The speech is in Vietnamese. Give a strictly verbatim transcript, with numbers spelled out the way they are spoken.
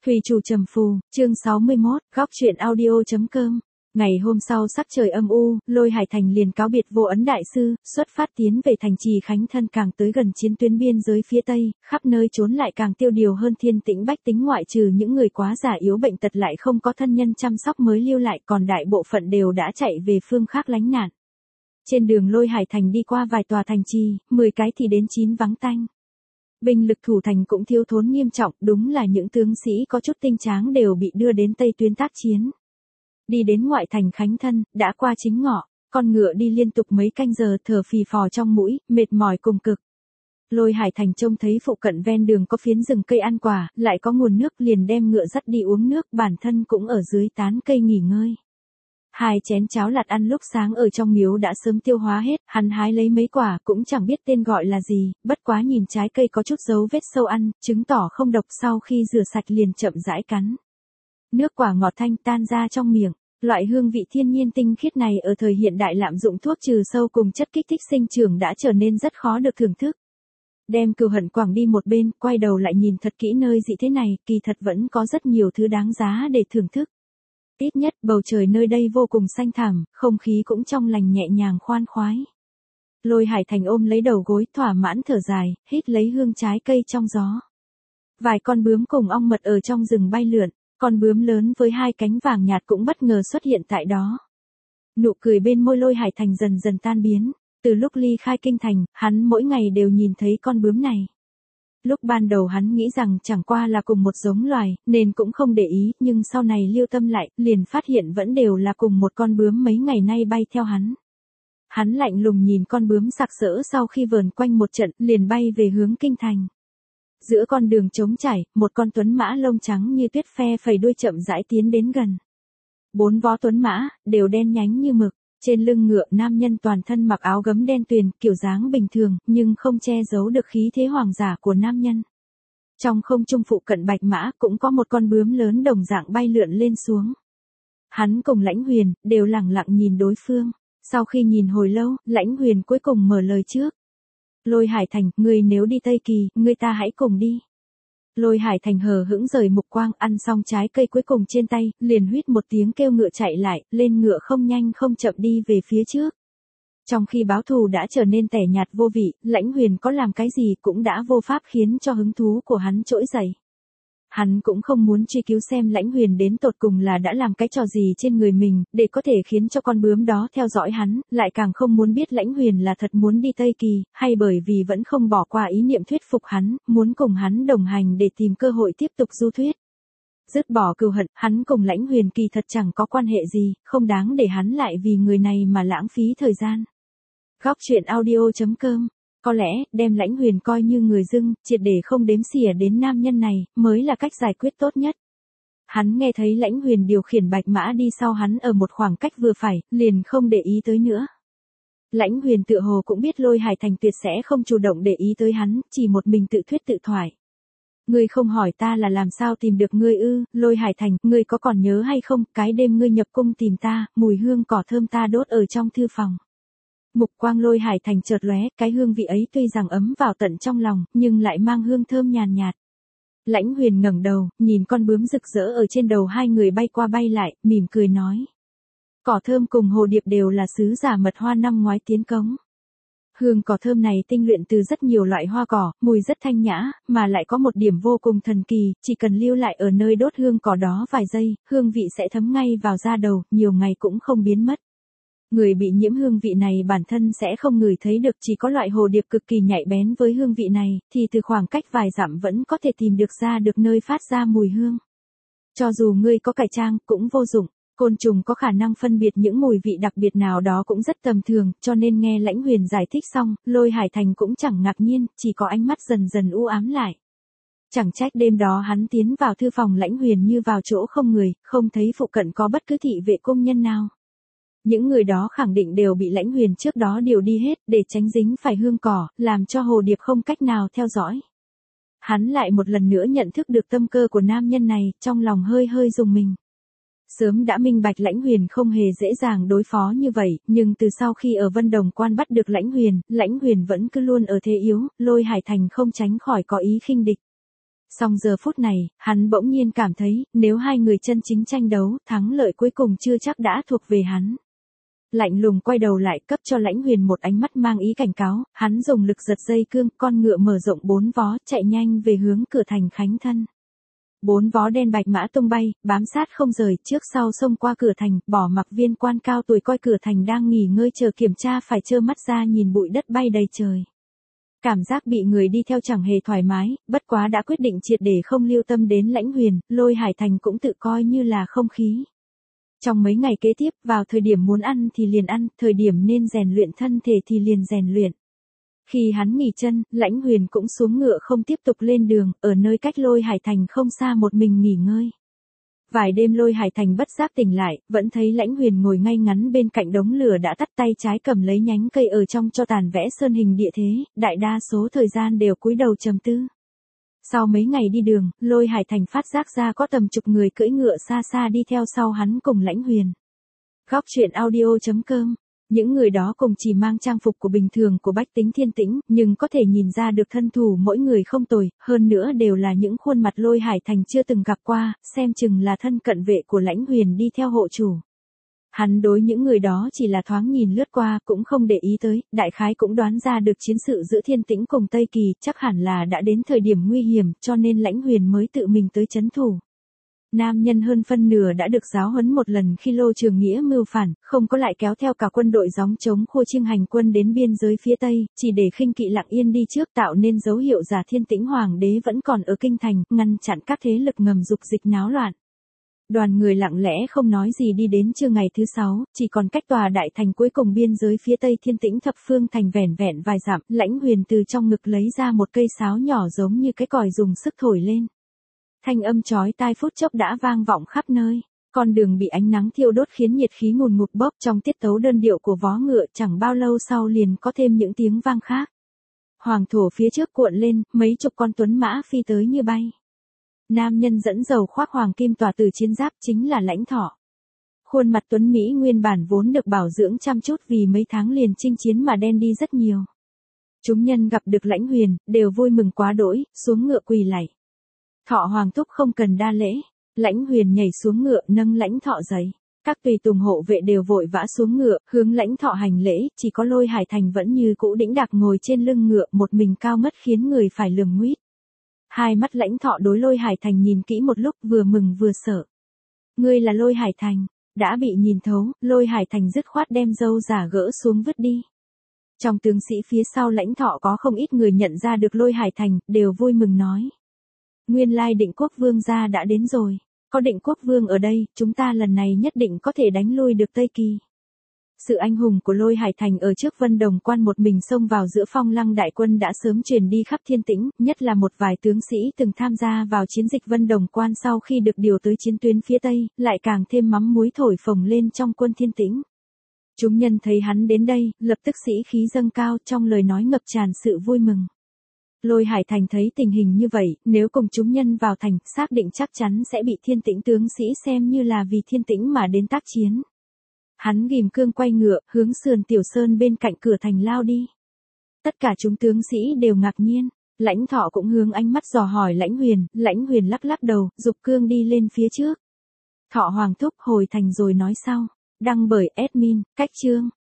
Thủy chủ trầm phù, chương sáu mươi mốt, góc truyện audio.com. Ngày hôm sau sắc trời âm u, Lôi Hải Thành liền cáo biệt Vô Ấn Đại Sư, xuất phát tiến về thành trì Khánh Thân, càng tới gần chiến tuyến biên giới phía Tây, khắp nơi trốn lại càng tiêu điều hơn, thiên tĩnh bách tính ngoại trừ những người quá già yếu bệnh tật lại không có thân nhân chăm sóc mới lưu lại, còn đại bộ phận đều đã chạy về phương khác lánh nạn. Trên đường Lôi Hải Thành đi qua vài tòa thành trì, mười cái thì đến chín vắng tanh. Binh lực thủ thành cũng thiếu thốn nghiêm trọng, đúng là những tướng sĩ có chút tinh tráng đều bị đưa đến Tây tuyến tác chiến. Đi đến ngoại thành Khánh Thân, đã qua chính ngọ, con ngựa đi liên tục mấy canh giờ, thở phì phò trong mũi, mệt mỏi cùng cực. Lôi Hải Thành trông thấy phụ cận ven đường có phiến rừng cây ăn quả, lại có nguồn nước, liền đem ngựa dắt đi uống nước, bản thân cũng ở dưới tán cây nghỉ ngơi. Hai chén cháo lạt ăn lúc sáng ở trong miếu đã sớm tiêu hóa hết, hắn hái lấy mấy quả cũng chẳng biết tên gọi là gì, bất quá nhìn trái cây có chút dấu vết sâu ăn, chứng tỏ không độc, sau khi rửa sạch liền chậm rãi cắn. Nước quả ngọt thanh tan ra trong miệng, loại hương vị thiên nhiên tinh khiết này ở thời hiện đại lạm dụng thuốc trừ sâu cùng chất kích thích sinh trưởng đã trở nên rất khó được thưởng thức. Đem cừu hận quẳng đi một bên, quay đầu lại nhìn thật kỹ nơi dị thế này, kỳ thật vẫn có rất nhiều thứ đáng giá để thưởng thức. Ít nhất bầu trời nơi đây vô cùng xanh thẳm, không khí cũng trong lành nhẹ nhàng khoan khoái. Lôi Hải Thành ôm lấy đầu gối, thỏa mãn thở dài, hít lấy hương trái cây trong gió. Vài con bướm cùng ong mật ở trong rừng bay lượn, con bướm lớn với hai cánh vàng nhạt cũng bất ngờ xuất hiện tại đó. Nụ cười bên môi Lôi Hải Thành dần dần tan biến, từ lúc ly khai kinh thành, hắn mỗi ngày đều nhìn thấy con bướm này. Lúc ban đầu hắn nghĩ rằng chẳng qua là cùng một giống loài, nên cũng không để ý, nhưng sau này lưu tâm lại, liền phát hiện vẫn đều là cùng một con bướm mấy ngày nay bay theo hắn. Hắn lạnh lùng nhìn con bướm sặc sỡ, sau khi vờn quanh một trận, liền bay về hướng kinh thành. Giữa con đường trống trải, một con tuấn mã lông trắng như tuyết phe phẩy đuôi chậm rãi tiến đến gần. Bốn vó tuấn mã, đều đen nhánh như mực. Trên lưng ngựa nam nhân toàn thân mặc áo gấm đen tuyền, kiểu dáng bình thường, nhưng không che giấu được khí thế hoàng giả của nam nhân. Trong không trung phụ cận bạch mã cũng có một con bướm lớn đồng dạng bay lượn lên xuống. Hắn cùng Lãnh Huyền, đều lẳng lặng nhìn đối phương. Sau khi nhìn hồi lâu, Lãnh Huyền cuối cùng mở lời trước. Lôi Hải Thành, ngươi nếu đi Tây Kỳ, ngươi ta hãy cùng đi. Lôi Hải Thành hờ hững rời mục quang, ăn xong trái cây cuối cùng trên tay, liền huýt một tiếng kêu ngựa chạy lại, lên ngựa không nhanh không chậm đi về phía trước. Trong khi báo thù đã trở nên tẻ nhạt vô vị, Lãnh Huyền có làm cái gì cũng đã vô pháp khiến cho hứng thú của hắn trỗi dậy. Hắn cũng không muốn truy cứu xem Lãnh Huyền đến tột cùng là đã làm cái trò gì trên người mình, để có thể khiến cho con bướm đó theo dõi hắn, lại càng không muốn biết Lãnh Huyền là thật muốn đi Tây Kỳ, hay bởi vì vẫn không bỏ qua ý niệm thuyết phục hắn, muốn cùng hắn đồng hành để tìm cơ hội tiếp tục du thuyết. Dứt bỏ cừu hận, hắn cùng Lãnh Huyền kỳ thật chẳng có quan hệ gì, không đáng để hắn lại vì người này mà lãng phí thời gian. Góc truyện audio.com. Có lẽ, đem Lãnh Huyền coi như người dưng, triệt để không đếm xỉa đến nam nhân này, mới là cách giải quyết tốt nhất. Hắn nghe thấy Lãnh Huyền điều khiển bạch mã đi sau hắn ở một khoảng cách vừa phải, liền không để ý tới nữa. Lãnh Huyền tựa hồ cũng biết Lôi Hải Thành tuyệt sẽ không chủ động để ý tới hắn, chỉ một mình tự thuyết tự thoại. Ngươi không hỏi ta là làm sao tìm được ngươi ư? Lôi Hải Thành, ngươi có còn nhớ hay không, cái đêm ngươi nhập cung tìm ta, mùi hương cỏ thơm ta đốt ở trong thư phòng. Mục quang Lôi Hải Thành chợt lóe, cái hương vị ấy tuy rằng ấm vào tận trong lòng, nhưng lại mang hương thơm nhàn nhạt. Lãnh Huyền ngẩng đầu, nhìn con bướm rực rỡ ở trên đầu hai người bay qua bay lại, mỉm cười nói. Cỏ thơm cùng hồ điệp đều là sứ giả mật hoa năm ngoái tiến cống. Hương cỏ thơm này tinh luyện từ rất nhiều loại hoa cỏ, mùi rất thanh nhã, mà lại có một điểm vô cùng thần kỳ, chỉ cần lưu lại ở nơi đốt hương cỏ đó vài giây, hương vị sẽ thấm ngay vào da đầu, nhiều ngày cũng không biến mất. Người bị nhiễm hương vị này bản thân sẽ không ngửi thấy được, chỉ có loại hồ điệp cực kỳ nhạy bén với hương vị này, thì từ khoảng cách vài dặm vẫn có thể tìm được ra được nơi phát ra mùi hương. Cho dù ngươi có cải trang, cũng vô dụng. Côn trùng có khả năng phân biệt những mùi vị đặc biệt nào đó cũng rất tầm thường, cho nên nghe Lãnh Huyền giải thích xong, Lôi Hải Thành cũng chẳng ngạc nhiên, chỉ có ánh mắt dần dần u ám lại. Chẳng trách đêm đó hắn tiến vào thư phòng Lãnh Huyền như vào chỗ không người, không thấy phụ cận có bất cứ thị vệ công nhân nào. Những người đó khẳng định đều bị Lãnh Huyền trước đó điều đi hết, để tránh dính phải hương cỏ, làm cho hồ điệp không cách nào theo dõi. Hắn lại một lần nữa nhận thức được tâm cơ của nam nhân này, trong lòng hơi hơi rùng mình. Sớm đã minh bạch Lãnh Huyền không hề dễ dàng đối phó như vậy, nhưng từ sau khi ở Vân Đồng Quan bắt được Lãnh Huyền, Lãnh Huyền vẫn cứ luôn ở thế yếu, Lôi Hải Thành không tránh khỏi có ý khinh địch. Song giờ phút này, hắn bỗng nhiên cảm thấy, nếu hai người chân chính tranh đấu, thắng lợi cuối cùng chưa chắc đã thuộc về hắn. Lạnh lùng quay đầu lại cấp cho Lãnh Huyền một ánh mắt mang ý cảnh cáo, hắn dùng lực giật dây cương, con ngựa mở rộng bốn vó, chạy nhanh về hướng cửa thành Khánh Thân. Bốn vó đen bạch mã tung bay, bám sát không rời, trước sau xông qua cửa thành, bỏ mặc viên quan cao tuổi coi cửa thành đang nghỉ ngơi chờ kiểm tra phải trơ mắt ra nhìn bụi đất bay đầy trời. Cảm giác bị người đi theo chẳng hề thoải mái, bất quá đã quyết định triệt để không lưu tâm đến Lãnh Huyền, Lôi Hải Thành cũng tự coi như là không khí. Trong mấy ngày kế tiếp, vào thời điểm muốn ăn thì liền ăn, thời điểm nên rèn luyện thân thể thì liền rèn luyện. Khi hắn nghỉ chân, Lãnh Huyền cũng xuống ngựa không tiếp tục lên đường, ở nơi cách Lôi Hải Thành không xa một mình nghỉ ngơi. Vài đêm Lôi Hải Thành bất giác tỉnh lại, vẫn thấy Lãnh Huyền ngồi ngay ngắn bên cạnh đống lửa đã tắt, tay trái cầm lấy nhánh cây ở trong cho tàn vẽ sơn hình địa thế, đại đa số thời gian đều cúi đầu trầm tư. Sau mấy ngày đi đường, Lôi Hải Thành phát giác ra có tầm chục người cưỡi ngựa xa xa đi theo sau hắn cùng Lãnh Huyền. Góc truyện audio chấm com. Những người đó cùng chỉ mang trang phục của bình thường của bách tính Thiên Tĩnh, nhưng có thể nhìn ra được thân thủ mỗi người không tồi, hơn nữa đều là những khuôn mặt Lôi Hải Thành chưa từng gặp qua, xem chừng là thân cận vệ của Lãnh Huyền đi theo hộ chủ. Hắn đối những người đó chỉ là thoáng nhìn lướt qua, cũng không để ý tới, đại khái cũng đoán ra được chiến sự giữa Thiên Tĩnh cùng Tây Kỳ, chắc hẳn là đã đến thời điểm nguy hiểm, cho nên Lãnh Huyền mới tự mình tới trấn thủ. Nam nhân hơn phân nửa đã được giáo huấn một lần khi Lô Trường Nghĩa mưu phản, không có lại kéo theo cả quân đội gióng chống khua chiêng hành quân đến biên giới phía Tây, chỉ để khinh kỵ lặng yên đi trước tạo nên dấu hiệu giả Thiên Tĩnh Hoàng đế vẫn còn ở kinh thành, ngăn chặn các thế lực ngầm dục dịch náo loạn. Đoàn người lặng lẽ không nói gì đi đến trưa ngày thứ sáu, chỉ còn cách tòa đại thành cuối cùng biên giới phía Tây Thiên Tĩnh thập phương thành vẻn vẹn vài dặm, Lãnh Huyền từ trong ngực lấy ra một cây sáo nhỏ giống như cái còi dùng sức thổi lên. Thanh âm chói tai phút chốc đã vang vọng khắp nơi, con đường bị ánh nắng thiêu đốt khiến nhiệt khí ngùn ngụt bốc trong tiết tấu đơn điệu của vó ngựa, chẳng bao lâu sau liền có thêm những tiếng vang khác. Hoàng thổ phía trước cuộn lên, mấy chục con tuấn mã phi tới như bay. Nam nhân dẫn dầu khoác hoàng kim tỏa từ chiến giáp chính là Lãnh Thọ. Khuôn mặt tuấn Mỹ nguyên bản vốn được bảo dưỡng chăm chút vì mấy tháng liền chinh chiến mà đen đi rất nhiều. Chúng nhân gặp được Lãnh Huyền, đều vui mừng quá đỗi, xuống ngựa quỳ lạy. Thọ Hoàng thúc không cần đa lễ, Lãnh Huyền nhảy xuống ngựa nâng Lãnh Thọ dậy. Các tùy tùng hộ vệ đều vội vã xuống ngựa, hướng Lãnh Thọ hành lễ, chỉ có Lôi Hải Thành vẫn như cũ đĩnh đạc ngồi trên lưng ngựa, một mình cao mất khiến người phải lườm nguýt. Hai mắt Lãnh Thọ đối Lôi Hải Thành nhìn kỹ một lúc vừa mừng vừa sợ. Ngươi là Lôi Hải Thành, đã bị nhìn thấu, Lôi Hải Thành dứt khoát đem râu giả gỡ xuống vứt đi. Trong tướng sĩ phía sau Lãnh Thọ có không ít người nhận ra được Lôi Hải Thành, đều vui mừng nói. Nguyên lai Định Quốc Vương gia đã đến rồi, có Định Quốc Vương ở đây, chúng ta lần này nhất định có thể đánh lui được Tây Kỳ. Sự anh hùng của Lôi Hải Thành ở trước Vân Đồng Quan một mình xông vào giữa phong lăng đại quân đã sớm truyền đi khắp Thiên Tĩnh, nhất là một vài tướng sĩ từng tham gia vào chiến dịch Vân Đồng Quan sau khi được điều tới chiến tuyến phía Tây, lại càng thêm mắm muối thổi phồng lên trong quân Thiên Tĩnh. Chúng nhân thấy hắn đến đây, lập tức sĩ khí dâng cao, trong lời nói ngập tràn sự vui mừng. Lôi Hải Thành thấy tình hình như vậy, nếu cùng chúng nhân vào thành, xác định chắc chắn sẽ bị Thiên Tĩnh tướng sĩ xem như là vì Thiên Tĩnh mà đến tác chiến. Hắn ghim cương quay ngựa, hướng sườn Tiểu Sơn bên cạnh cửa thành lao đi. Tất cả chúng tướng sĩ đều ngạc nhiên, Lãnh Thọ cũng hướng ánh mắt dò hỏi Lãnh Huyền, Lãnh Huyền lắc lắc đầu, giục cương đi lên phía trước. Thọ Hoàng thúc hồi thành rồi nói sau, đăng bởi admin, cách chương.